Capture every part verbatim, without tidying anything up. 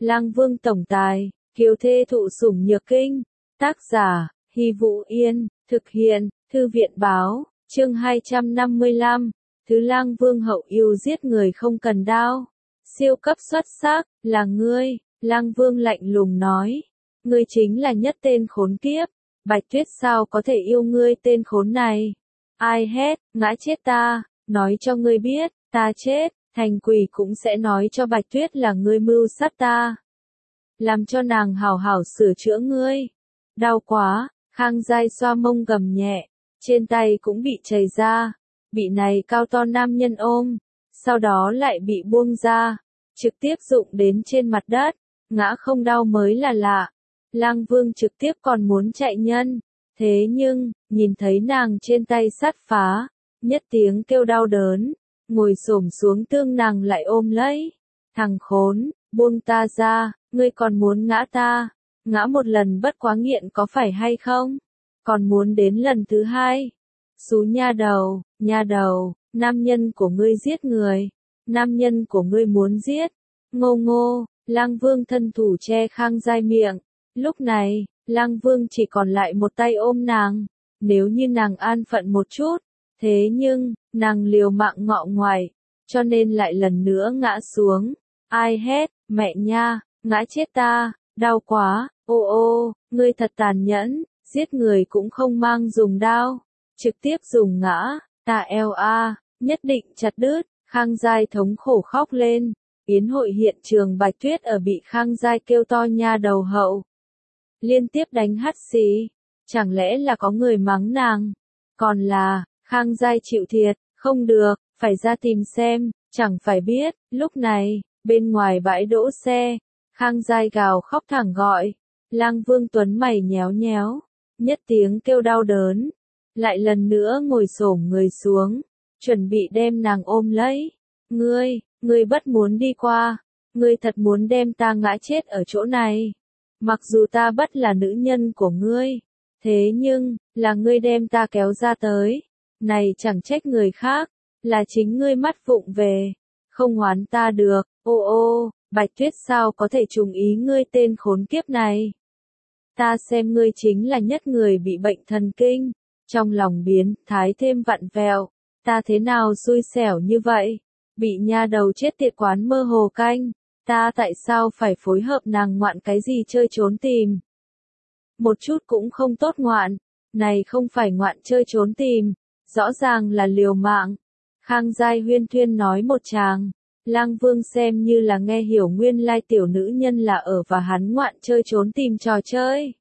Lang Vương tổng tài, kiều thê thụ sủng nhược kinh. Tác giả, Hy Vũ Yên, thực hiện, Thư viện báo, chương hai trăm năm mươi lăm. Thứ Lang Vương hậu yêu giết người không cần đao. Siêu cấp xuất sắc, là ngươi, Lang Vương lạnh lùng nói. Ngươi chính là nhất tên khốn kiếp, Bạch Tuyết sao có thể yêu ngươi tên khốn này. Ai hét, ngã chết ta, nói cho ngươi biết, ta chết, thành quỷ cũng sẽ nói cho Bạch Tuyết là ngươi mưu sát ta. Làm cho nàng hảo hảo sửa chữa ngươi. Đau quá, Khang Giai xoa mông gầm nhẹ, trên tay cũng bị chảy ra, bị này cao to nam nhân ôm, sau đó lại bị buông ra, trực tiếp rụng đến trên mặt đất, ngã không đau mới là lạ. Lang Vương trực tiếp còn muốn chạy nhân, thế nhưng, nhìn thấy nàng trên tay sắt phá, nhất tiếng kêu đau đớn, ngồi xổm xuống tương nàng lại ôm lấy. Thằng khốn, buông ta ra, ngươi còn muốn ngã ta, ngã một lần bất quá nghiện có phải hay không? Còn muốn đến lần thứ hai? Xú nha đầu, nha đầu, nam nhân của ngươi giết người, nam nhân của ngươi muốn giết. Ngô ngô, Lang Vương thân thủ che Khang Giai miệng. Lúc này, Lang Vương chỉ còn lại một tay ôm nàng, nếu như nàng an phận một chút, thế nhưng, nàng liều mạng ngọ ngoại, cho nên lại lần nữa ngã xuống. Ai hét, mẹ nha, ngã chết ta, đau quá, ô ô, ngươi thật tàn nhẫn, giết người cũng không mang dùng đao, trực tiếp dùng ngã, ta eo a, nhất định chặt đứt. Khang Giai thống khổ khóc lên. Yến hội hiện trường Bạch Tuyết ở bị Khang Giai kêu to nha đầu hậu, liên tiếp đánh hắt xì, chẳng lẽ là có người mắng nàng, còn là, Khang Giai chịu thiệt, không được, phải ra tìm xem, chẳng phải biết. Lúc này, bên ngoài bãi đỗ xe, Khang Giai gào khóc thẳng gọi, Lang Vương Tuấn mày nhéo nhéo, nhất tiếng kêu đau đớn, lại lần nữa ngồi xổm người xuống, chuẩn bị đem nàng ôm lấy. Ngươi, ngươi bất muốn đi qua, ngươi thật muốn đem ta ngã chết ở chỗ này. Mặc dù ta bất là nữ nhân của ngươi, thế nhưng, là ngươi đem ta kéo ra tới. Này chẳng trách người khác, là chính ngươi mắt vụng về, không oán ta được. Ô ô, Bạch Tuyết sao có thể trùng ý ngươi tên khốn kiếp này. Ta xem ngươi chính là nhất người bị bệnh thần kinh, trong lòng biến thái thêm vặn vẹo. Ta thế nào xui xẻo như vậy, bị nha đầu chết tiệt quán mơ hồ canh. Ta tại sao phải phối hợp nàng ngoạn cái gì chơi trốn tìm? Một chút cũng không tốt ngoạn, này không phải ngoạn chơi trốn tìm, rõ ràng là liều mạng. Khang Giai huyên thuyên nói một tràng, Lang Vương xem như là nghe hiểu nguyên lai tiểu nữ nhân là ở và hắn ngoạn chơi trốn tìm trò chơi.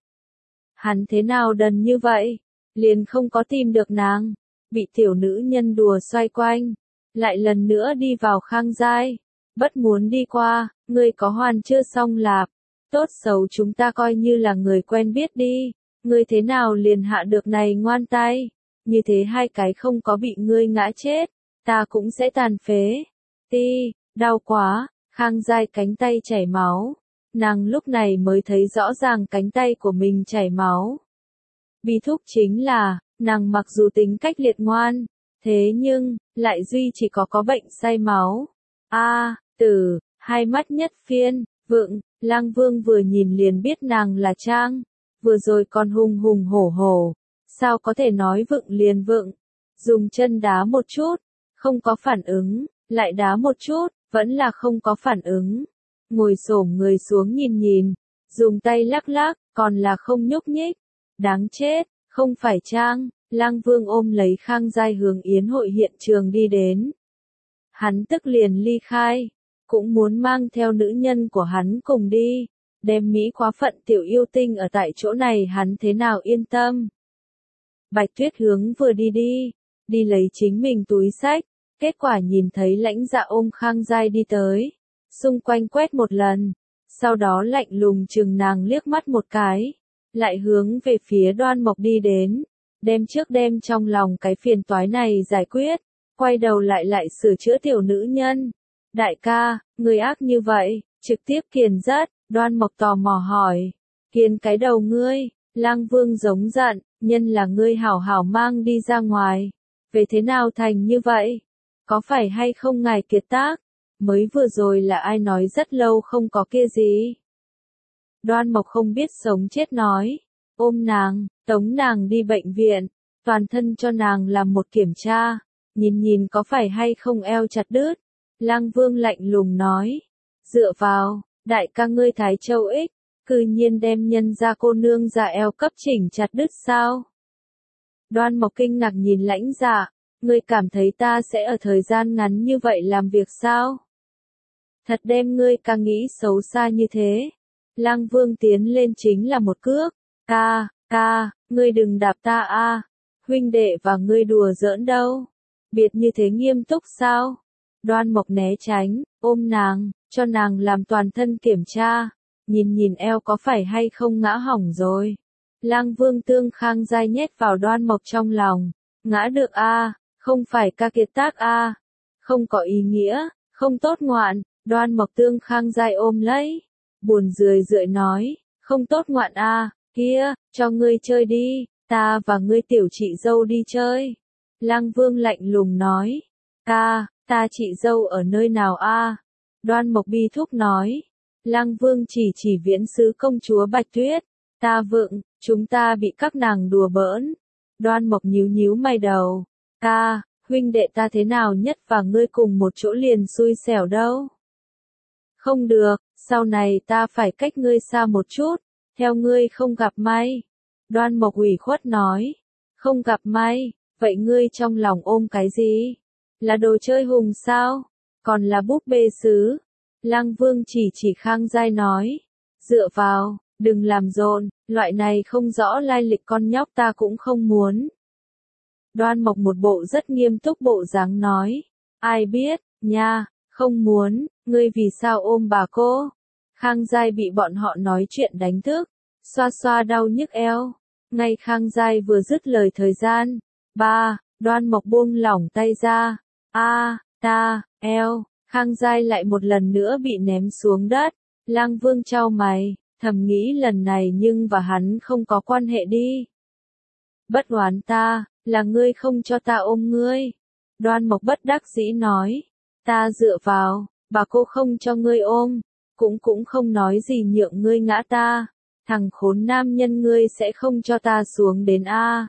Hắn thế nào đần như vậy, liền không có tìm được nàng, bị tiểu nữ nhân đùa xoay quanh, lại lần nữa đi vào Khang Giai. Bất muốn đi qua, ngươi có hoàn chưa xong lạp, tốt xấu chúng ta coi như là người quen biết đi, ngươi thế nào liền hạ được này ngoan tay, như thế hai cái không có bị ngươi ngã chết, ta cũng sẽ tàn phế. Ti, đau quá, Khang Giai cánh tay chảy máu, nàng lúc này mới thấy rõ ràng cánh tay của mình chảy máu. Bi thúc chính là, nàng mặc dù tính cách liệt ngoan, thế nhưng, lại duy chỉ có có bệnh say máu. A, à, tử, hai mắt nhất phiên, vượng, Lang Vương vừa nhìn liền biết nàng là trang, vừa rồi còn hùng hùng hổ hổ, sao có thể nói vượng liền vượng, dùng chân đá một chút, không có phản ứng, lại đá một chút, vẫn là không có phản ứng, ngồi xổm người xuống nhìn nhìn, dùng tay lắc lắc, còn là không nhúc nhích, đáng chết, không phải trang. Lang Vương ôm lấy Khang Giai hướng yến hội hiện trường đi đến. Hắn tức liền ly khai, cũng muốn mang theo nữ nhân của hắn cùng đi, đem Mỹ quá phận tiểu yêu tinh ở tại chỗ này hắn thế nào yên tâm. Bạch Tuyết hướng vừa đi đi, đi lấy chính mình túi xách, kết quả nhìn thấy Lãnh Dạ ôm Khang Giai đi tới, xung quanh quét một lần, sau đó lạnh lùng chừng nàng liếc mắt một cái, lại hướng về phía Đoan Mộc đi đến. Đem trước đem trong lòng cái phiền toái này giải quyết, quay đầu lại lại sửa chữa tiểu nữ nhân. Đại ca, người ác như vậy, trực tiếp kiền rất, Đoan Mộc tò mò hỏi. Kiền cái đầu ngươi, Lang Vương giống giận, nhân là ngươi hảo hảo mang đi ra ngoài. Về thế nào thành như vậy? Có phải hay không ngài kiệt tác? mới vừa rồi là ai nói rất lâu không có kia gì. Đoan Mộc không biết sống chết nói, ôm nàng, tống nàng đi bệnh viện, toàn thân cho nàng làm một kiểm tra, nhìn nhìn có phải hay không eo chặt đứt. Lang Vương lạnh lùng nói, dựa vào, đại ca ngươi Thái Châu ích, cư nhiên đem nhân gia cô nương ra eo cấp chỉnh chặt đứt sao? Đoan Mộc kinh ngạc nhìn Lãnh Dạ, ngươi cảm thấy ta sẽ ở thời gian ngắn như vậy làm việc sao? Thật đem ngươi ca nghĩ xấu xa như thế. Lang Vương tiến lên chính là một cước, ca, ca, ngươi đừng đạp ta a, huynh đệ và ngươi đùa giỡn đâu, biệt như thế nghiêm túc sao? Đoan Mộc né tránh, ôm nàng, cho nàng làm toàn thân kiểm tra, nhìn nhìn eo có phải hay không ngã hỏng rồi. Lang Vương tương khang dai nhét vào Đoan Mộc trong lòng, ngã được a, không phải ca kiệt tác a, không có ý nghĩa, không tốt ngoạn. Đoan Mộc tương khang dai ôm lấy, buồn rười rượi nói, không tốt ngoạn a, kia, cho ngươi chơi đi, ta và ngươi tiểu chị dâu đi chơi. Lang Vương lạnh lùng nói, ca, ta chị dâu ở nơi nào a? Đoan Mộc bi thúc nói, Lang Vương chỉ chỉ Viễn Sứ công chúa Bạch Tuyết, ta vượng, chúng ta bị các nàng đùa bỡn. Đoan Mộc nhíu nhíu mày đầu, ca, huynh đệ ta thế nào nhất và ngươi cùng một chỗ liền xui xẻo đâu. Không được, sau này ta phải cách ngươi xa một chút, theo ngươi không gặp may. Đoan Mộc ủy khuất nói, không gặp may, vậy ngươi trong lòng ôm cái gì? Là đồ chơi hùng sao? Còn là búp bê sứ? Lang Vương chỉ chỉ khang dai nói, dựa vào, đừng làm rộn, loại này không rõ lai lịch con nhóc ta cũng không muốn. Đoan Mộc một bộ rất nghiêm túc bộ dáng nói, ai biết, nha, không muốn, ngươi vì sao ôm bà cô? Khang Giai bị bọn họ nói chuyện đánh thức, xoa xoa đau nhức eo. Ngay Khang Giai vừa dứt lời thời gian, ba, Đoan Mộc buông lỏng tay ra, a, ta, eo, Khang Giai lại một lần nữa bị ném xuống đất. Lang Vương chau mày, thầm nghĩ lần này nhưng và hắn không có quan hệ đi. Bất oán ta, là ngươi không cho ta ôm ngươi. Đoan Mộc bất đắc dĩ nói, ta dựa vào, bà cô không cho ngươi ôm, cũng cũng không nói gì nhượng ngươi ngã ta, thằng khốn nam nhân ngươi sẽ không cho ta xuống đến a.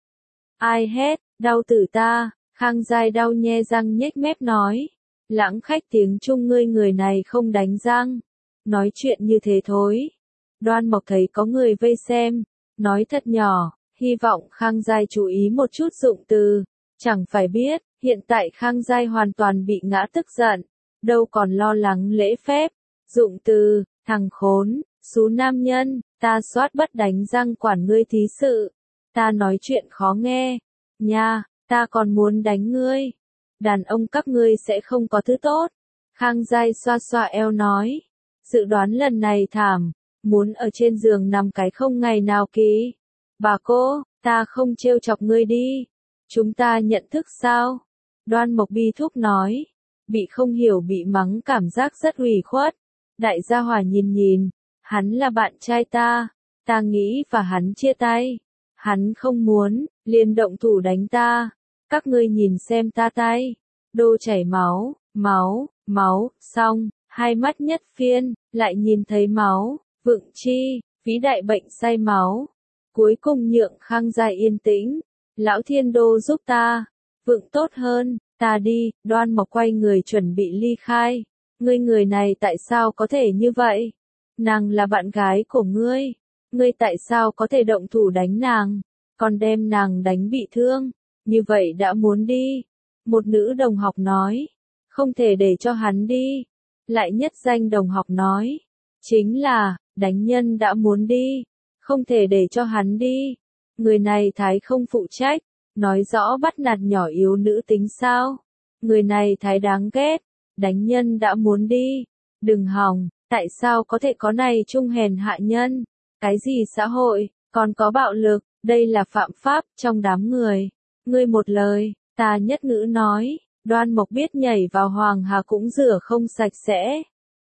Ai hét, đau tử ta, Khang Giai đau nhe răng nhếch mép nói, lãng khách tiếng Trung ngươi người này không đánh răng, nói chuyện như thế thối. Đoan Mộc thấy có người vây xem, nói thật nhỏ, hy vọng Khang Giai chú ý một chút dụng từ, chẳng phải biết, hiện tại Khang Giai hoàn toàn bị ngã tức giận, đâu còn lo lắng lễ phép, dụng từ, thằng khốn, xú nam nhân, ta soát bất đánh răng quản ngươi thí sự, ta nói chuyện khó nghe, nha, ta còn muốn đánh ngươi, đàn ông các ngươi sẽ không có thứ tốt. Khang Giai xoa xoa eo nói, dự đoán lần này thảm, muốn ở trên giường nằm cái không ngày nào ký. Bà cô, ta không trêu chọc ngươi đi, chúng ta nhận thức sao? Đoan Mộc bi thúc nói, bị không hiểu bị mắng cảm giác rất ủy khuất. Đại gia Hỏa nhìn nhìn, hắn là bạn trai ta, ta nghĩ và hắn chia tay. Hắn không muốn, liền động thủ đánh ta. Các ngươi nhìn xem ta tay, đô chảy máu, máu, máu, xong, hai mắt nhất phiên, lại nhìn thấy máu, vượng chi, vĩ đại bệnh say máu. Cuối cùng nhượng Khang Giai yên tĩnh, lão thiên đô giúp ta, vượng tốt hơn, ta đi. Đoan Mộc quay người chuẩn bị ly khai, ngươi người này tại sao có thể như vậy? Nàng là bạn gái của ngươi, ngươi tại sao có thể động thủ đánh nàng, còn đem nàng đánh bị thương, như vậy đã muốn đi. Một nữ đồng học nói, không thể để cho hắn đi. Lại nhất danh đồng học nói, chính là, đánh nhân đã muốn đi, không thể để cho hắn đi. Người này thái không phụ trách, nói rõ bắt nạt nhỏ yếu nữ tính sao. Người này thái đáng ghét, đánh nhân đã muốn đi. Đừng hòng, tại sao có thể có này trung hèn hạ nhân? Cái gì xã hội, còn có bạo lực, đây là phạm pháp trong đám người. Ngươi một lời, ta nhất ngữ nói, Đoan Mộc biết nhảy vào Hoàng Hà cũng rửa không sạch sẽ.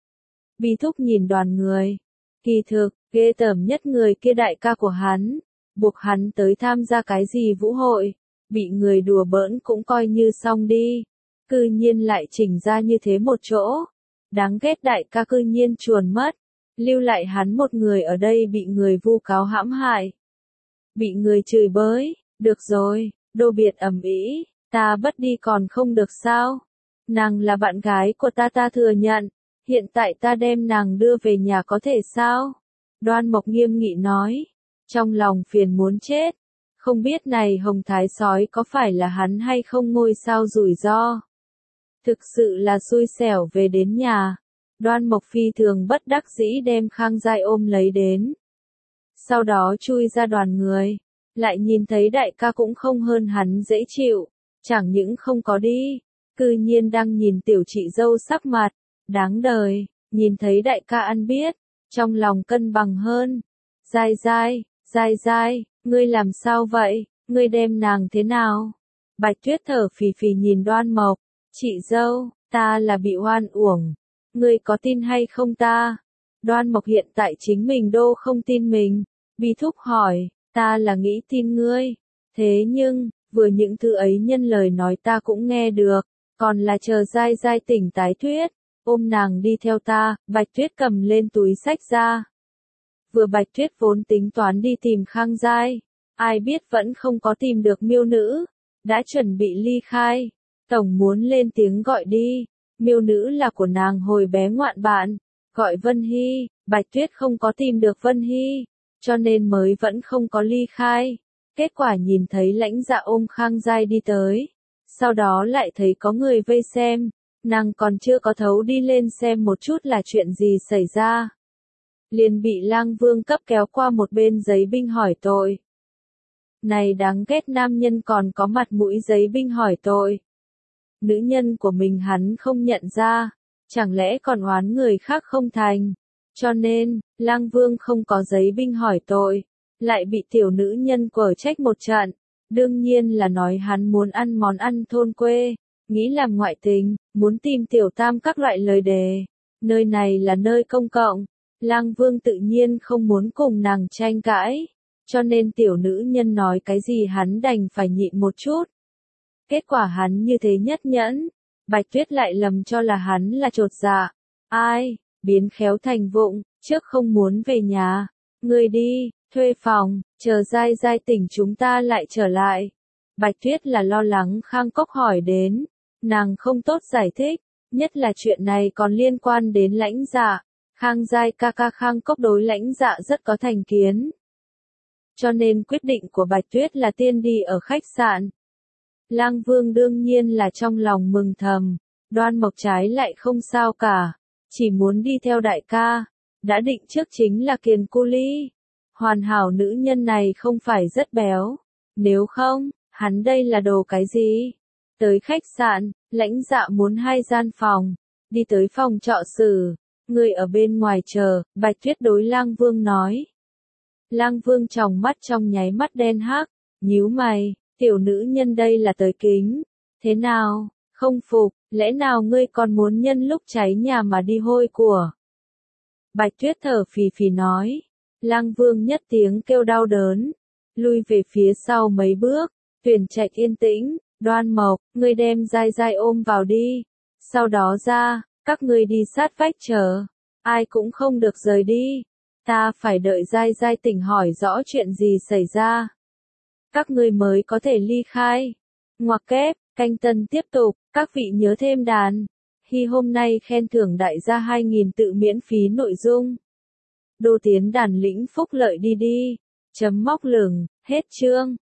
Bi thúc nhìn đoàn người, kỳ thực, ghê tởm nhất người kia đại ca của hắn, buộc hắn tới tham gia cái gì vũ hội, bị người đùa bỡn cũng coi như xong đi. cư nhiên lại chỉnh ra như thế một chỗ. Đáng ghét đại ca cư nhiên chuồn mất, lưu lại hắn một người ở đây bị người vu cáo hãm hại. Bị người chửi bới, được rồi, đồ biệt ầm ĩ, ta bất đi còn không được sao? Nàng là bạn gái của ta ta thừa nhận, hiện tại ta đem nàng đưa về nhà có thể sao? Đoan Mộc nghiêm nghị nói, trong lòng phiền muốn chết, không biết này hồng thái sói có phải là hắn hay không ngôi sao rủi ro. Thực sự là xui xẻo về đến nhà, Đoan Mộc phi thường bất đắc dĩ đem Khang Giai ôm lấy đến. Sau đó chui ra đoàn người, lại nhìn thấy đại ca cũng không hơn hắn dễ chịu, chẳng những không có đi, cư nhiên đang nhìn tiểu chị dâu sắc mặt, đáng đời, nhìn thấy đại ca ăn biết, trong lòng cân bằng hơn. Giai Giai, Giai Giai, ngươi làm sao vậy, ngươi đem nàng thế nào? Bạch Tuyết thở phì phì nhìn Đoan Mộc, chị dâu, ta là bị oan uổng, ngươi có tin hay không ta? Đoan Mộc hiện tại chính mình đô không tin mình, Bi Thúc hỏi, ta là nghĩ tin ngươi, thế nhưng, vừa những thứ ấy nhân lời nói ta cũng nghe được, còn là chờ Giai Giai tỉnh tái thuyết, ôm nàng đi theo ta, Bạch Tuyết cầm lên túi sách ra. Vừa Bạch Tuyết vốn tính toán đi tìm Khang Giai, ai biết vẫn không có tìm được miêu nữ, đã chuẩn bị ly khai, tổng muốn lên tiếng gọi đi, miêu nữ là của nàng hồi bé ngoạn bạn, gọi Vân Hy, Bạch Tuyết không có tìm được Vân Hy, cho nên mới vẫn không có ly khai, kết quả nhìn thấy Lãnh Dạ ôm Khang Giai đi tới, sau đó lại thấy có người vây xem, nàng còn chưa có thấu đi lên xem một chút là chuyện gì xảy ra. Liền bị Lang Vương cấp kéo qua một bên giấy binh hỏi tội. Này đáng ghét nam nhân còn có mặt mũi giấy binh hỏi tội. Nữ nhân của mình hắn không nhận ra, chẳng lẽ còn oán người khác không thành. Cho nên, Lang Vương không có giấy binh hỏi tội, lại bị tiểu nữ nhân quở trách một trận. Đương nhiên là nói hắn muốn ăn món ăn thôn quê, nghĩ làm ngoại tình, muốn tìm tiểu tam các loại lời đề. Nơi này là nơi công cộng, Lang Vương tự nhiên không muốn cùng nàng tranh cãi, cho nên tiểu nữ nhân nói cái gì hắn đành phải nhịn một chút. Kết quả hắn như thế nhất nhẫn, Bạch Tuyết lại lầm cho là hắn là chột dạ. Ai, biến khéo thành vụng, trước không muốn về nhà, ngươi đi, thuê phòng, chờ Giai Giai tỉnh chúng ta lại trở lại. Bạch Tuyết là lo lắng Khang Cốc hỏi đến, nàng không tốt giải thích, nhất là chuyện này còn liên quan đến Lãnh Dạ. Khang Giai ca ca Khang Cốc đối Lãnh Dạ rất có thành kiến. Cho nên quyết định của Bạch Tuyết là tiên đi ở khách sạn. Lang Vương đương nhiên là trong lòng mừng thầm, Đoan Mộc trái lại không sao cả, chỉ muốn đi theo đại ca, đã định trước chính là Kiền Cu Ly. Hoàn hảo nữ nhân này không phải rất béo, nếu không, hắn đây là đồ cái gì? Tới khách sạn, Lãnh Dạ muốn hai gian phòng, đi tới phòng trọ sử, người ở bên ngoài chờ, Bạch Tuyết đối Lang Vương nói. Lang Vương tròng mắt trong nháy mắt đen hắc, nhíu mày, tiểu nữ nhân đây là tới kính, thế nào, không phục, lẽ nào ngươi còn muốn nhân lúc cháy nhà mà đi hôi của? Bạch Tuyết thở phì phì nói. Lang Vương nhất tiếng kêu đau đớn, lui về phía sau mấy bước, Tuyển Trạch yên tĩnh, Đoan Mộc, ngươi đem Giai Giai ôm vào đi, sau đó ra, các ngươi đi sát vách chờ, ai cũng không được rời đi, ta phải đợi Giai Giai tỉnh hỏi rõ chuyện gì xảy ra. Các ngươi mới có thể ly khai. Ngoặc kép, canh tân tiếp tục, các vị nhớ thêm đàn. Khi hôm nay khen thưởng đại gia hai nghìn tự miễn phí nội dung. Đô tiến đàn lĩnh phúc lợi đi đi. Chấm móc lửng, hết chương.